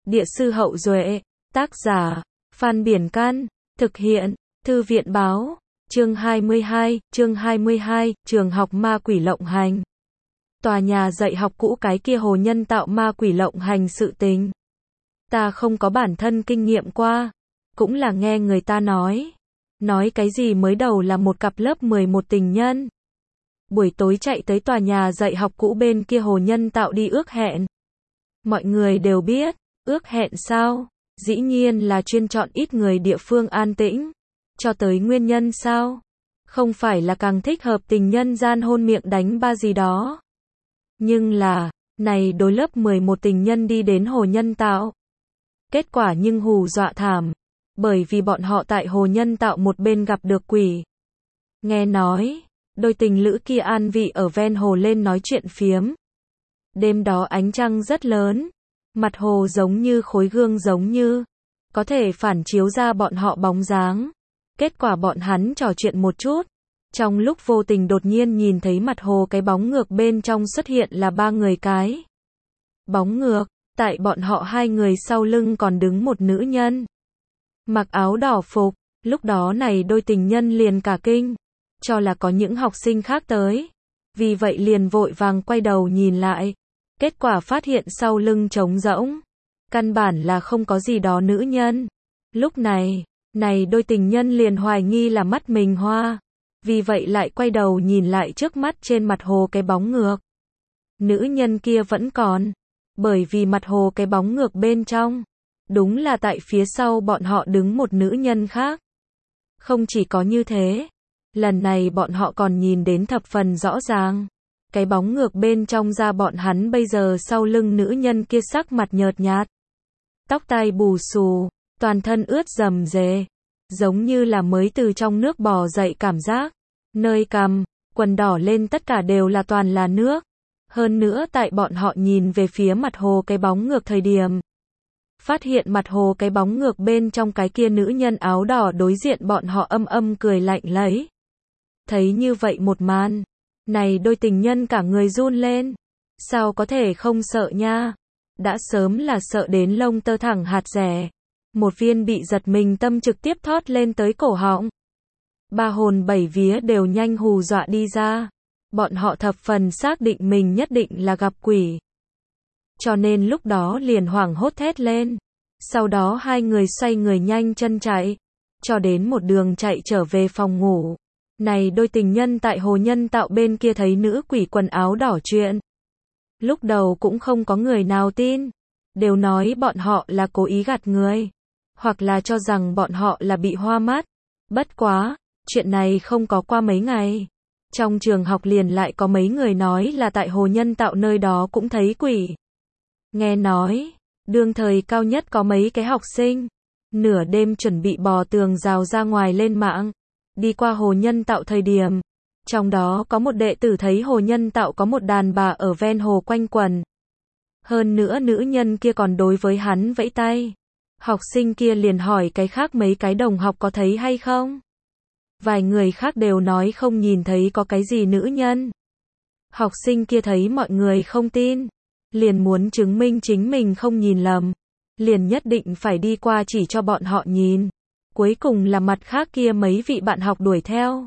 Địa sư Hậu Duệ, tác giả, Phan Biển Can, thực hiện, Thư viện Báo, chương 22, trường học ma quỷ lộng hành. Tòa nhà dạy học cũ cái kia hồ nhân tạo ma quỷ lộng hành sự tình. Ta không có bản thân kinh nghiệm qua, cũng là nghe người ta nói cái gì mới đầu là một cặp lớp 11 tình nhân. Buổi tối chạy tới tòa nhà dạy học cũ bên kia hồ nhân tạo đi ước hẹn. Mọi người đều biết, ước hẹn sao? Dĩ nhiên là chuyên chọn ít người địa phương an tĩnh. Cho tới nguyên nhân sao? Không phải là càng thích hợp tình nhân gian hôn miệng đánh ba gì đó. Nhưng là, này đối lớp 11 tình nhân đi đến hồ nhân tạo. Kết quả nhưng hù dọa thảm. Bởi vì bọn họ tại hồ nhân tạo một bên gặp được quỷ. Nghe nói, đôi tình lữ kia an vị ở ven hồ lên nói chuyện phiếm. Đêm đó ánh trăng rất lớn. Mặt hồ giống như khối gương giống như có thể phản chiếu ra bọn họ bóng dáng. Kết quả bọn hắn trò chuyện một chút. Trong lúc vô tình đột nhiên nhìn thấy mặt hồ cái bóng ngược bên trong xuất hiện là ba người cái. Bóng ngược, tại bọn họ hai người sau lưng còn đứng một nữ nhân. Mặc áo đỏ phục, lúc đó này đôi tình nhân liền cả kinh. Cho là có những học sinh khác tới. Vì vậy liền vội vàng quay đầu nhìn lại. Kết quả phát hiện sau lưng trống rỗng. Căn bản là không có gì đó nữ nhân. Lúc này đôi tình nhân liền hoài nghi là mắt mình hoa. Vì vậy lại quay đầu nhìn lại trước mắt trên mặt hồ cái bóng ngược. Nữ nhân kia vẫn còn. Bởi vì mặt hồ cái bóng ngược bên trong. Đúng là tại phía sau bọn họ đứng một nữ nhân khác. Không chỉ có như thế. Lần này bọn họ còn nhìn đến thập phần rõ ràng. Cái bóng ngược bên trong ra bọn hắn bây giờ sau lưng nữ nhân kia sắc mặt nhợt nhạt. Tóc tai bù xù, toàn thân ướt rầm rề. Giống như là mới từ trong nước bò dậy cảm giác. Nơi cằm, quần đỏ lên tất cả đều là toàn là nước. Hơn nữa tại bọn họ nhìn về phía mặt hồ cái bóng ngược thời điểm. Phát hiện mặt hồ cái bóng ngược bên trong cái kia nữ nhân áo đỏ đối diện bọn họ âm cười lạnh lấy. Thấy như vậy một màn. Này đôi tình nhân cả người run lên. Sao có thể không sợ nha. Đã sớm là sợ đến lông tơ thẳng hạt rẻ. Một viên bị giật mình tâm trực tiếp thoát lên tới cổ họng. Ba hồn bảy vía đều nhanh hù dọa đi ra. Bọn họ thập phần xác định mình nhất định là gặp quỷ. Cho nên lúc đó liền hoảng hốt thét lên. Sau đó hai người xoay người nhanh chân chạy. Cho đến một đường chạy trở về phòng ngủ. Này đôi tình nhân tại hồ nhân tạo bên kia thấy nữ quỷ quần áo đỏ chuyện. Lúc đầu cũng không có người nào tin. Đều nói bọn họ là cố ý gạt người. Hoặc là cho rằng bọn họ là bị hoa mắt. Bất quá, chuyện này không có qua mấy ngày. Trong trường học liền lại có mấy người nói là tại hồ nhân tạo nơi đó cũng thấy quỷ. Nghe nói, đương thời cao nhất có mấy cái học sinh. Nửa đêm chuẩn bị bò tường rào ra ngoài lên mạng. Đi qua hồ nhân tạo thời điểm. Trong đó có một đệ tử thấy hồ nhân tạo có một đàn bà ở ven hồ quanh quẩn. Hơn nữa nữ nhân kia còn đối với hắn vẫy tay. Học sinh kia liền hỏi cái khác mấy cái đồng học có thấy hay không? Vài người khác đều nói không nhìn thấy có cái gì nữ nhân. Học sinh kia thấy mọi người không tin. Liền muốn chứng minh chính mình không nhìn lầm. Liền nhất định phải đi qua chỉ cho bọn họ nhìn. Cuối cùng là mặt khác kia mấy vị bạn học đuổi theo.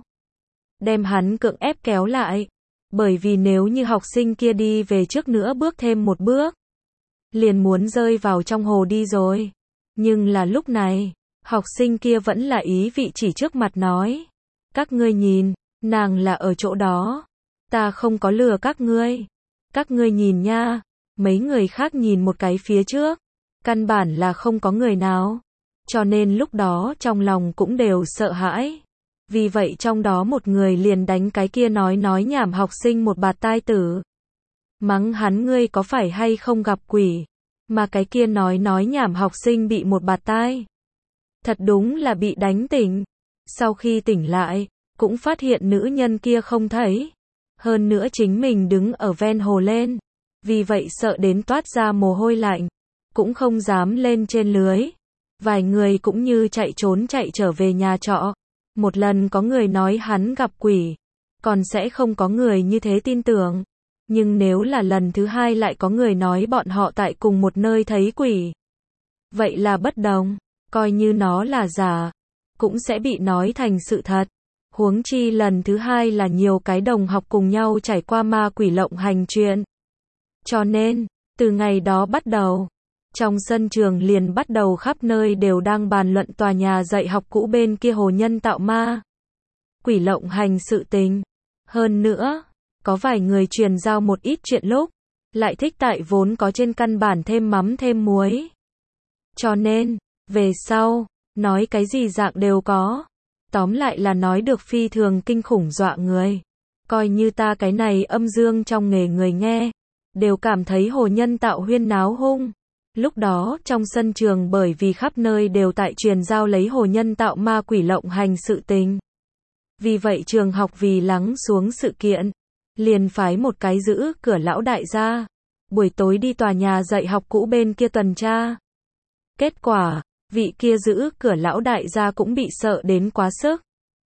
Đem hắn cưỡng ép kéo lại. Bởi vì nếu như học sinh kia đi về trước nữa bước thêm một bước. Liền muốn rơi vào trong hồ đi rồi. Nhưng là lúc này, học sinh kia vẫn là ý vị chỉ trước mặt nói. Các ngươi nhìn, nàng là ở chỗ đó. Ta không có lừa các ngươi. Các ngươi nhìn nha. Mấy người khác nhìn một cái phía trước. Căn bản là không có người nào. Cho nên lúc đó trong lòng cũng đều sợ hãi. Vì vậy trong đó một người liền đánh cái kia nói nhảm học sinh một bạt tai tử. Mắng hắn ngươi có phải hay không gặp quỷ. Mà cái kia nói nhảm học sinh bị một bạt tai. Thật đúng là bị đánh tỉnh. Sau khi tỉnh lại, cũng phát hiện nữ nhân kia không thấy. Hơn nữa chính mình đứng ở ven hồ lên. Vì vậy sợ đến toát ra mồ hôi lạnh. Cũng không dám lên trên lưới. Vài người cũng như chạy trốn chạy trở về nhà trọ. Một lần có người nói hắn gặp quỷ. Còn sẽ không có người như thế tin tưởng. Nhưng nếu là lần thứ hai lại có người nói bọn họ tại cùng một nơi thấy quỷ. vậy là bất đồng, coi như nó là giả, cũng sẽ bị nói thành sự thật. Huống chi lần thứ hai là nhiều cái đồng học cùng nhau trải qua ma quỷ lộng hành chuyện. Cho nên, từ ngày đó bắt đầu, trong sân trường liền bắt đầu khắp nơi đều đang bàn luận tòa nhà dạy học cũ bên kia hồ nhân tạo ma quỷ lộng hành sự tình. Hơn nữa, có vài người truyền giao một ít chuyện lúc, lại thích tại vốn có trên căn bản thêm mắm thêm muối. Cho nên, về sau, nói cái gì dạng đều có. Tóm lại là nói được phi thường kinh khủng dọa người. Coi như ta cái này âm dương trong nghề người nghe, đều cảm thấy hồ nhân tạo huyên náo hung. Lúc đó, trong sân trường bởi vì khắp nơi đều tại truyền giao lấy hồ nhân tạo ma quỷ lộng hành sự tình. Vì vậy trường học vì lắng xuống sự kiện, liền phái một cái giữ cửa lão đại ra, buổi tối đi tòa nhà dạy học cũ bên kia tuần tra. Kết quả, vị kia giữ cửa lão đại gia cũng bị sợ đến quá sức.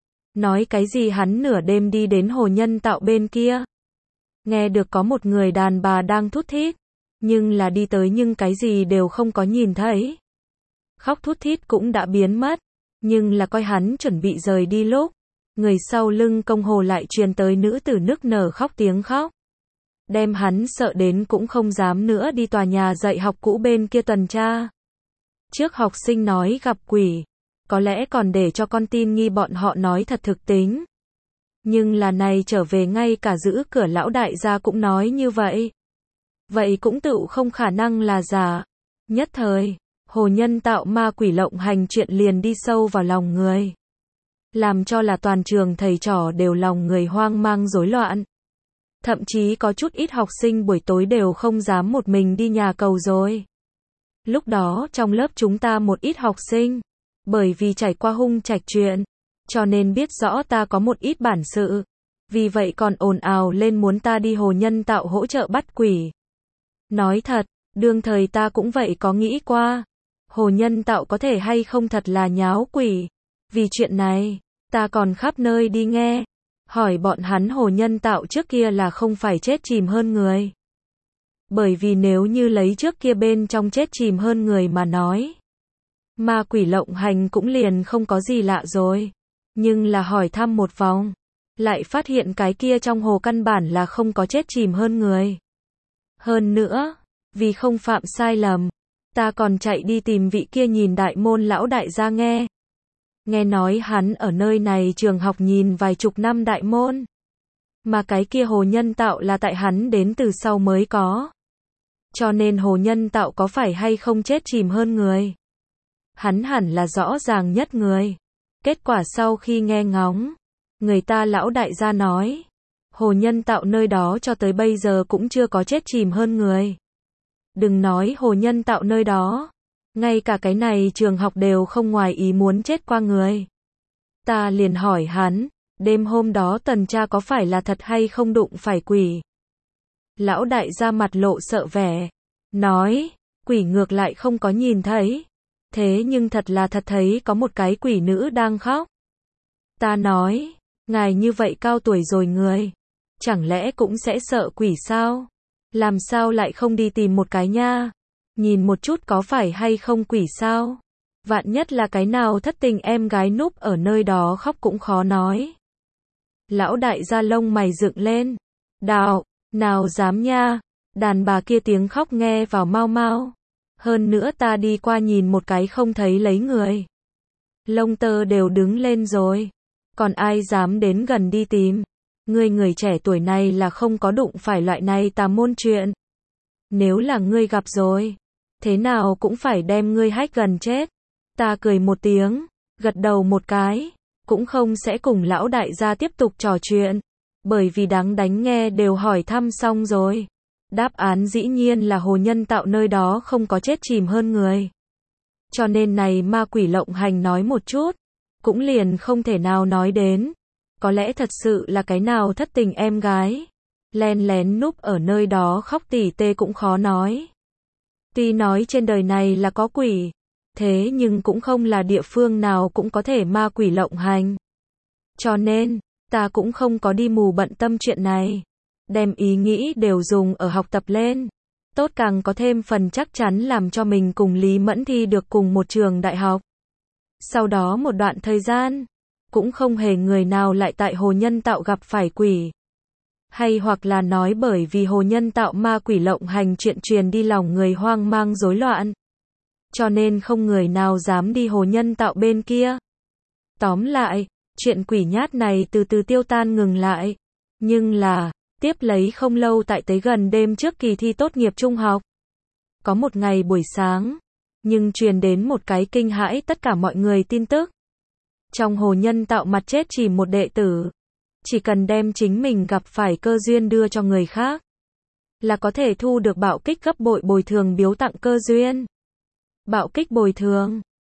Nói cái gì hắn nửa đêm đi đến hồ nhân tạo bên kia. Nghe được có một người đàn bà đang thút thít, nhưng là đi tới nhưng cái gì đều không có nhìn thấy. Khóc thút thít cũng đã biến mất, nhưng là coi hắn chuẩn bị rời đi lúc, người sau lưng công hồ lại truyền tới nữ tử nức nở khóc tiếng khóc. Đem hắn sợ đến cũng không dám nữa đi tòa nhà dạy học cũ bên kia tuần tra. Trước học sinh nói gặp quỷ, có lẽ còn để cho con tin nghi bọn họ nói thật thực tính. Nhưng là này trở về ngay cả giữ cửa lão đại gia cũng nói như vậy. Vậy cũng tự không khả năng là giả. Nhất thời, hồ nhân tạo ma quỷ lộng hành chuyện liền đi sâu vào lòng người. Làm cho là toàn trường thầy trò đều lòng người hoang mang rối loạn. Thậm chí có chút ít học sinh buổi tối đều không dám một mình đi nhà cầu rồi. Lúc đó trong lớp chúng ta một ít học sinh, bởi vì trải qua hung trạch chuyện, cho nên biết rõ ta có một ít bản sự. Vì vậy còn ồn ào lên muốn ta đi hồ nhân tạo hỗ trợ bắt quỷ. Nói thật, đương thời ta cũng vậy có nghĩ qua. Hồ nhân tạo có thể hay không thật là nháo quỷ. Vì chuyện này, ta còn khắp nơi đi nghe. Hỏi bọn hắn hồ nhân tạo trước kia là không phải chết chìm hơn người. Bởi vì nếu như lấy trước kia bên trong chết chìm hơn người mà nói, ma quỷ lộng hành cũng liền không có gì lạ rồi. Nhưng là hỏi thăm một vòng, lại phát hiện cái kia trong hồ căn bản là không có chết chìm hơn người. Hơn nữa, vì không phạm sai lầm, ta còn chạy đi tìm vị kia nhìn đại môn lão đại gia nghe. Nghe nói hắn ở nơi này trường học nhìn vài chục năm đại môn. Mà cái kia hồ nhân tạo là tại hắn đến từ sau mới có. Cho nên hồ nhân tạo có phải hay không chết chìm hơn người? Hắn hẳn là rõ ràng nhất người. Kết quả sau khi nghe ngóng, người ta lão đại gia nói, hồ nhân tạo nơi đó cho tới bây giờ cũng chưa có chết chìm hơn người. Đừng nói hồ nhân tạo nơi đó, ngay cả cái này trường học đều không ngoài ý muốn chết qua người. Ta liền hỏi hắn, đêm hôm đó tuần tra có phải là thật hay không đụng phải quỷ? Lão đại gia mặt lộ sợ vẻ, nói, quỷ ngược lại không có nhìn thấy. Thế nhưng thật là thật thấy có một cái quỷ nữ đang khóc. Ta nói, ngài như vậy cao tuổi rồi người, chẳng lẽ cũng sẽ sợ quỷ sao? Làm sao lại không đi tìm một cái nha? Nhìn một chút có phải hay không quỷ sao? Vạn nhất là cái nào thất tình em gái núp ở nơi đó khóc cũng khó nói. Lão đại gia lông mày dựng lên. Đạo, nào dám nha, đàn bà kia tiếng khóc nghe vào mau mau. Hơn nữa ta đi qua nhìn một cái không thấy lấy người. Lông tơ đều đứng lên rồi. Còn ai dám đến gần đi tìm. Ngươi người trẻ tuổi này là không có đụng phải loại này tà môn chuyện. Nếu là ngươi gặp rồi, thế nào cũng phải đem ngươi hách gần chết. Ta cười một tiếng, gật đầu một cái, cũng không sẽ cùng lão đại gia tiếp tục trò chuyện. Bởi vì đáng đánh nghe đều hỏi thăm xong rồi. Đáp án dĩ nhiên là hồ nhân tạo nơi đó không có chết chìm hơn người. Cho nên này ma quỷ lộng hành nói một chút, cũng liền không thể nào nói đến. Có lẽ thật sự là cái nào thất tình em gái, len lén núp ở nơi đó khóc tỉ tê cũng khó nói. Tuy nói trên đời này là có quỷ, thế nhưng cũng không là địa phương nào cũng có thể ma quỷ lộng hành. Cho nên, ta cũng không có đi mù bận tâm chuyện này. Đem ý nghĩ đều dùng ở học tập lên. tốt càng có thêm phần chắc chắn làm cho mình cùng Lý Mẫn thi được cùng một trường đại học. Sau đó một đoạn thời gian, cũng không hề người nào lại tại Hồ Nhân Tạo gặp phải quỷ. Hay hoặc là nói bởi vì Hồ Nhân Tạo ma quỷ lộng hành chuyện truyền đi lòng người hoang mang rối loạn. Cho nên không người nào dám đi Hồ Nhân Tạo bên kia. Tóm lại, chuyện quỷ nhát này từ từ tiêu tan ngừng lại. Nhưng là, tiếp lấy không lâu tại tới gần đêm trước kỳ thi tốt nghiệp trung học. Có một ngày buổi sáng, nhưng truyền đến một cái kinh hãi tất cả mọi người tin tức. Trong Hồ Nhân Tạo mặt chết chỉ một đệ tử. Chỉ cần đem chính mình gặp phải cơ duyên đưa cho người khác, là có thể thu được bạo kích gấp bội bồi thường biếu tặng cơ duyên. Bạo kích bồi thường